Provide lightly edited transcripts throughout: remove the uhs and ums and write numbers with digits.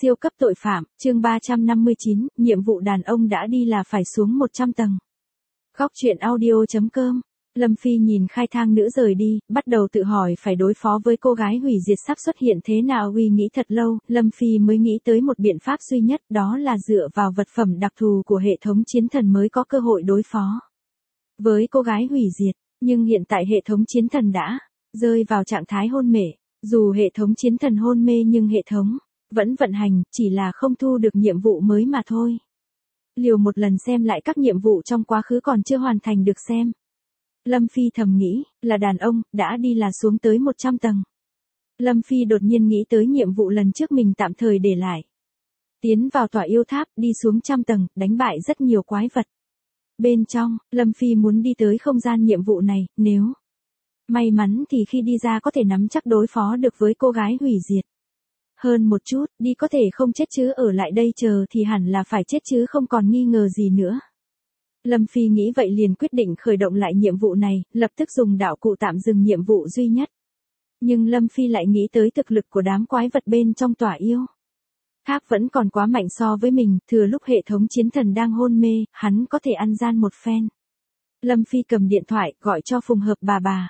Siêu cấp tội phạm, chương 359, nhiệm vụ đàn ông đã đi là phải xuống 100 tầng. Góc truyện audio.com. Lâm Phi nhìn khai thang nữ rời đi, bắt đầu tự hỏi phải đối phó với cô gái hủy diệt sắp xuất hiện thế nào. Uy nghĩ thật lâu, Lâm Phi mới nghĩ tới một biện pháp duy nhất, đó là dựa vào vật phẩm đặc thù của hệ thống chiến thần mới có cơ hội đối phó với cô gái hủy diệt. Nhưng hiện tại hệ thống chiến thần đã rơi vào trạng thái hôn mê. Dù hệ thống chiến thần hôn mê nhưng hệ thống vẫn vận hành, chỉ là không thu được nhiệm vụ mới mà thôi. Liều một lần xem lại các nhiệm vụ trong quá khứ còn chưa hoàn thành được xem. Lâm Phi thầm nghĩ, là đàn ông, đã đi là xuống tới 100 tầng. Lâm Phi đột nhiên nghĩ tới nhiệm vụ lần trước mình tạm thời để lại. Tiến vào tòa yêu tháp, đi xuống 100 tầng, đánh bại rất nhiều quái vật. Bên trong, Lâm Phi muốn đi tới không gian nhiệm vụ này, nếu may mắn thì khi đi ra có thể nắm chắc đối phó được với cô gái hủy diệt. Hơn một chút, đi có thể không chết chứ ở lại đây chờ thì hẳn là phải chết chứ không còn nghi ngờ gì nữa. Lâm Phi nghĩ vậy liền quyết định khởi động lại nhiệm vụ này, lập tức dùng đạo cụ tạm dừng nhiệm vụ duy nhất. Nhưng Lâm Phi lại nghĩ tới thực lực của đám quái vật bên trong tòa yêu tháp vẫn còn quá mạnh so với mình, thừa lúc hệ thống chiến thần đang hôn mê, hắn có thể ăn gian một phen. Lâm Phi cầm điện thoại, gọi cho Phùng Hợp bà.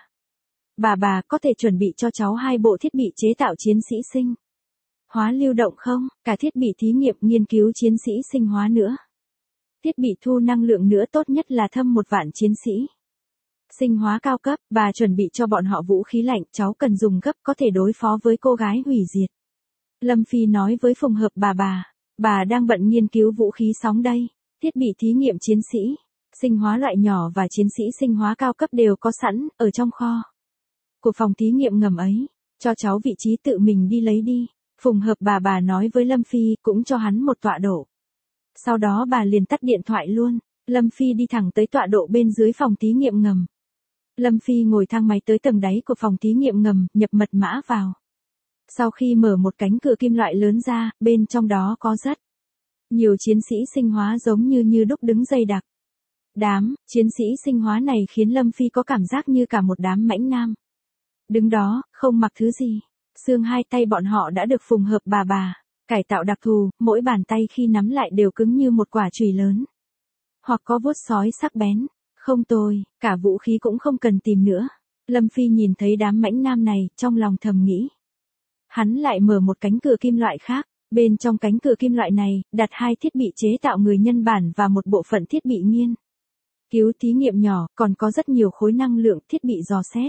Bà có thể chuẩn bị cho cháu 2 bộ thiết bị chế tạo chiến sĩ sinh hóa lưu động không? Cả thiết bị thí nghiệm nghiên cứu chiến sĩ sinh hóa nữa. Thiết bị thu năng lượng nữa, tốt nhất là thâm 1 vạn chiến sĩ sinh hóa cao cấp. Bà chuẩn bị cho bọn họ vũ khí lạnh, cháu cần dùng gấp có thể đối phó với cô gái hủy diệt. Lâm Phi nói với Phùng Hợp bà đang bận nghiên cứu vũ khí sóng đây. Thiết bị thí nghiệm chiến sĩ sinh hóa loại nhỏ và chiến sĩ sinh hóa cao cấp đều có sẵn, ở trong kho của phòng thí nghiệm ngầm ấy. Cho cháu vị trí tự mình đi lấy đi. Phùng Hợp bà nói với Lâm Phi, cũng cho hắn một tọa độ. Sau đó bà liền tắt điện thoại luôn. Lâm Phi đi thẳng tới tọa độ bên dưới phòng thí nghiệm ngầm. Lâm Phi ngồi thang máy tới tầng đáy của phòng thí nghiệm ngầm, nhập mật mã vào. Sau khi mở một cánh cửa kim loại lớn ra, bên trong đó có rất nhiều chiến sĩ sinh hóa giống như đúc đứng dày đặc. Đám chiến sĩ sinh hóa này khiến Lâm Phi có cảm giác như cả một đám mãnh nam. Đứng đó, không mặc thứ gì. Xương 2 tay bọn họ đã được Phùng Hợp bà cải tạo đặc thù, mỗi bàn tay khi nắm lại đều cứng như một quả chùy lớn. Hoặc có vuốt sói sắc bén. Không tồi, cả vũ khí cũng không cần tìm nữa. Lâm Phi nhìn thấy đám mãnh nam này, trong lòng thầm nghĩ. Hắn lại mở một cánh cửa kim loại khác. Bên trong cánh cửa kim loại này, đặt 2 thiết bị chế tạo người nhân bản và một bộ phận thiết bị nghiên cứu thí nghiệm nhỏ, còn có rất nhiều khối năng lượng, thiết bị dò xét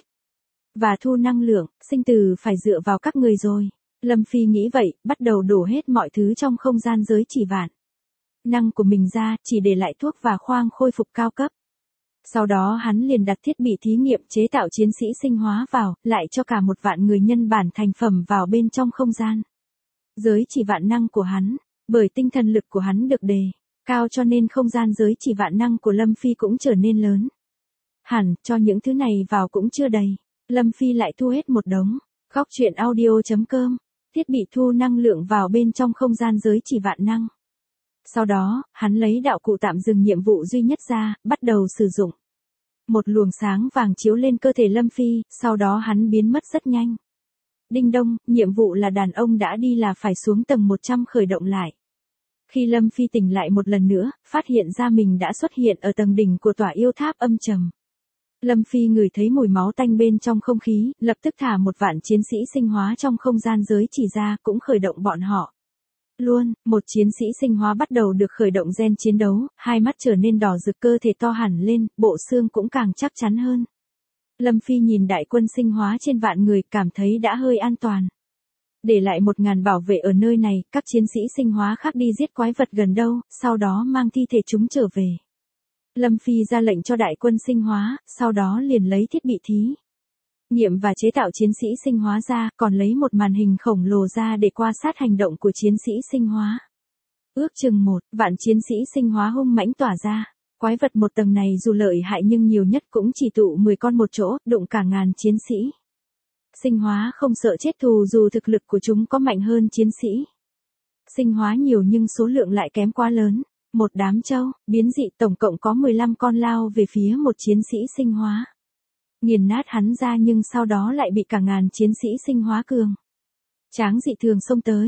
và thu năng lượng. Sinh tử phải dựa vào các người rồi. Lâm Phi nghĩ vậy, bắt đầu đổ hết mọi thứ trong không gian giới chỉ vạn năng của mình ra, chỉ để lại thuốc và khoang khôi phục cao cấp. Sau đó hắn liền đặt thiết bị thí nghiệm chế tạo chiến sĩ sinh hóa vào, lại cho cả 1 vạn người nhân bản thành phẩm vào bên trong không gian giới chỉ vạn năng của hắn. Bởi tinh thần lực của hắn được đề cao cho nên không gian giới chỉ vạn năng của Lâm Phi cũng trở nên lớn. Hẳn, cho những thứ này vào cũng chưa đầy. Lâm Phi lại thu hết một đống. Góc truyện audio.com. Thiết bị thu năng lượng vào bên trong không gian giới chỉ vạn năng. Sau đó, hắn lấy đạo cụ tạm dừng nhiệm vụ duy nhất ra, bắt đầu sử dụng. Một luồng sáng vàng chiếu lên cơ thể Lâm Phi, sau đó hắn biến mất rất nhanh. Đinh đông, nhiệm vụ là đàn ông đã đi là phải xuống tầng 100 khởi động lại. Khi Lâm Phi tỉnh lại một lần nữa, phát hiện ra mình đã xuất hiện ở tầng đỉnh của tòa yêu tháp âm trầm. Lâm Phi ngửi thấy mùi máu tanh bên trong không khí, lập tức thả 1 vạn chiến sĩ sinh hóa trong không gian giới chỉ ra, cũng khởi động bọn họ. Luôn, một chiến sĩ sinh hóa bắt đầu được khởi động gen chiến đấu, 2 mắt trở nên đỏ rực, cơ thể to hẳn lên, bộ xương cũng càng chắc chắn hơn. Lâm Phi nhìn đại quân sinh hóa trên vạn người, cảm thấy đã hơi an toàn. Để lại 1000 bảo vệ ở nơi này, các chiến sĩ sinh hóa khác đi giết quái vật gần đâu, sau đó mang thi thể chúng trở về. Lâm Phi ra lệnh cho đại quân sinh hóa, sau đó liền lấy thiết bị thí nghiệm và chế tạo chiến sĩ sinh hóa ra, còn lấy một màn hình khổng lồ ra để quan sát hành động của chiến sĩ sinh hóa. Ước chừng 1 vạn chiến sĩ sinh hóa hung mãnh tỏa ra. Quái vật 1 tầng này dù lợi hại nhưng nhiều nhất cũng chỉ tụ 10 con một chỗ, đụng cả ngàn chiến sĩ sinh hóa không sợ chết, thù dù thực lực của chúng có mạnh hơn chiến sĩ sinh hóa nhiều nhưng số lượng lại kém quá lớn. Một đám trâu biến dị tổng cộng có 15 con lao về phía một chiến sĩ sinh hóa. Nghiền nát hắn ra nhưng sau đó lại bị cả ngàn chiến sĩ sinh hóa cường tráng dị thường xông tới.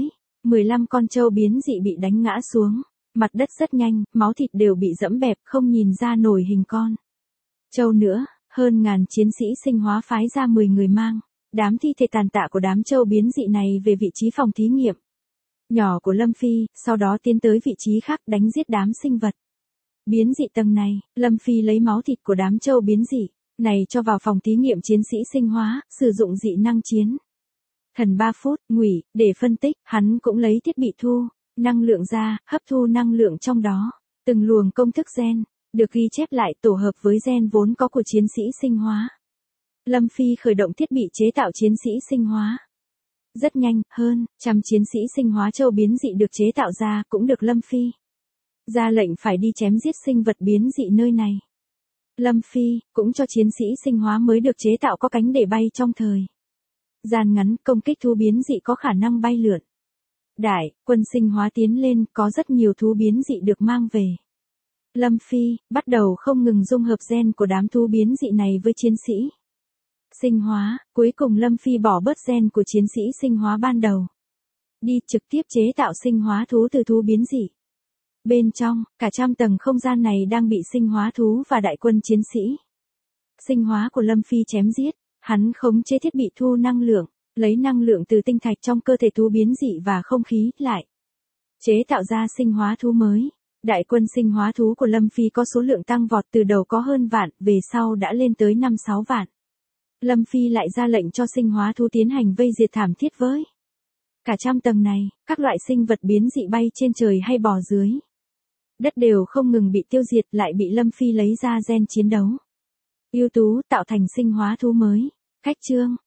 15 con trâu biến dị bị đánh ngã xuống. Mặt đất rất nhanh, máu thịt đều bị dẫm bẹp, không nhìn ra nổi hình con trâu nữa. Hơn ngàn chiến sĩ sinh hóa phái ra 10 người mang đám thi thể tàn tạ của đám trâu biến dị này về vị trí phòng thí nghiệm nhỏ của Lâm Phi, sau đó tiến tới vị trí khác đánh giết đám sinh vật biến dị tầng này. Lâm Phi lấy máu thịt của đám trâu biến dị này cho vào phòng thí nghiệm chiến sĩ sinh hóa, sử dụng dị năng chiến thần 3 phút, ngụy, để phân tích. Hắn cũng lấy thiết bị thu năng lượng ra, hấp thu năng lượng trong đó. Từng luồng công thức gen được ghi chép lại tổ hợp với gen vốn có của chiến sĩ sinh hóa. Lâm Phi khởi động thiết bị chế tạo chiến sĩ sinh hóa. Rất nhanh, hơn trăm chiến sĩ sinh hóa châu biến dị được chế tạo ra, cũng được Lâm Phi ra lệnh phải đi chém giết sinh vật biến dị nơi này. Lâm Phi cũng cho chiến sĩ sinh hóa mới được chế tạo có cánh để bay trong thời gian ngắn, công kích thú biến dị có khả năng bay lượn. Đại quân sinh hóa tiến lên, có rất nhiều thú biến dị được mang về. Lâm Phi bắt đầu không ngừng dung hợp gen của đám thú biến dị này với chiến sĩ sinh hóa. Cuối cùng Lâm Phi bỏ bớt gen của chiến sĩ sinh hóa ban đầu, đi trực tiếp chế tạo sinh hóa thú từ thú biến dị. Bên trong, cả trăm tầng không gian này đang bị sinh hóa thú và đại quân chiến sĩ sinh hóa của Lâm Phi chém giết. Hắn khống chế thiết bị thu năng lượng, lấy năng lượng từ tinh thạch trong cơ thể thú biến dị và không khí, lại chế tạo ra sinh hóa thú mới. Đại quân sinh hóa thú của Lâm Phi có số lượng tăng vọt, từ đầu có hơn vạn, về sau đã lên tới 5-6 vạn. Lâm Phi lại ra lệnh cho sinh hóa thú tiến hành vây diệt thảm thiết với cả trăm tầng này. Các loại sinh vật biến dị bay trên trời hay bò dưới đất đều không ngừng bị tiêu diệt, lại bị Lâm Phi lấy ra gen chiến đấu ưu tú, tạo thành sinh hóa thú mới. Khách chương